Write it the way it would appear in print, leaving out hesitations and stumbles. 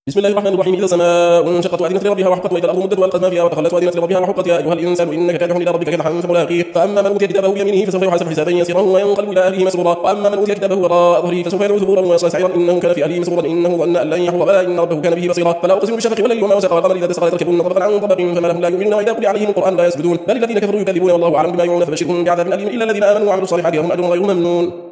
بسم الله الرحمن الرحيم. إذا السماء انشقت وأذنت لربها وحقت وإذا الأرض مدت وألقت ما فيها وتخلت وأذنت لربها وحقت يا أيها الإنسان إنك كادح إلى ربك كدحا فملاقيه. فأما من أوتي كتابه بيمينه فسوف يحاسب حسابا يسيرا وينقلب إلى أهله مسرورا. وأما من أوتي كتابه وراء ظهره فسوف يدعو ثبورا ويصلى سعيرا إنه كان في أهله مسرورا إنه ظن أن لن يحور بلى إن ربه كان به بصيرا. فلا أقسم بالشفق والليل وما وسق والقمر إذا تسقى تركبن طبقا عن طبق فما لهم لا يؤمنون وإذا قرئ عليهم القرآن لا يسجدون بل الذين كفروا يكذبون والله أعلم بما يوعون فبشرهم بعذاب أليم إلا الذين آمنوا وعملوا الصالحات لهم أجر غير ممنون.